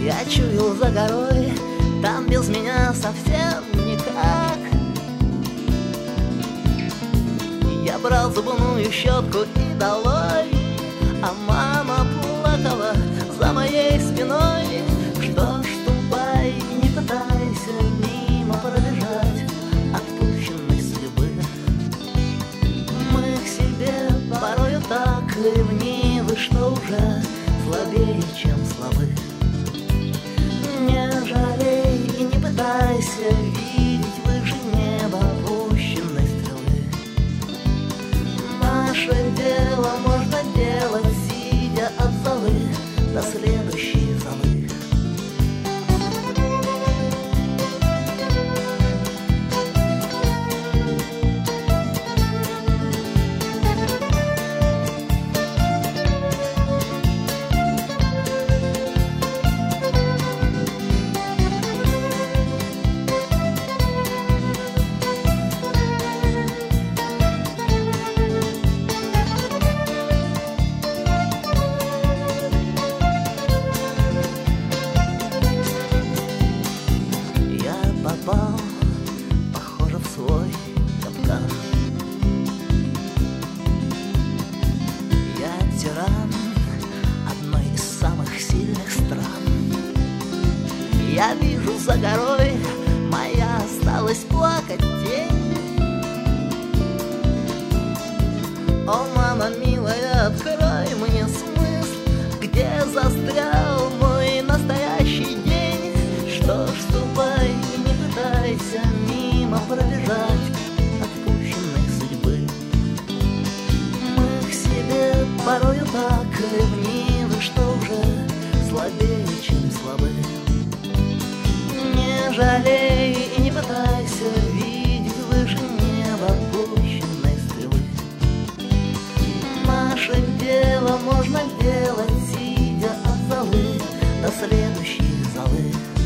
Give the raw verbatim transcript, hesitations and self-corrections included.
Я чую за горой, там без меня совсем никак. Я брал зубную щетку и долой, а мама плакала за моей спиной. Что ж, ступай, не пытайся мимо пробежать отпущенной судьбы. Мы к себе порою так ревнивы, что уже слабее, чем слабы. Не жалей и не пытайся видеть выше неба опущенной стрелы. Наше дело можно делать, сидя от золы до следующей золы. Попал, похоже, в свой капкан. Я тиран одной из самых сильных стран. Я вижу за горой, моя осталась плакать тень. О, мама милая, открой мне смысл, где застрял мой настоящий день. Что ж, ступай, пытайся мимо пробежать отпущенной судьбы. Мы к себе порою так ревнивы, что уже слабее, чем слабы. Не жалей и не пытайся видеть выше неба опущенной стрелы. Наше дело можно делать, сидя от золы до следующей золы.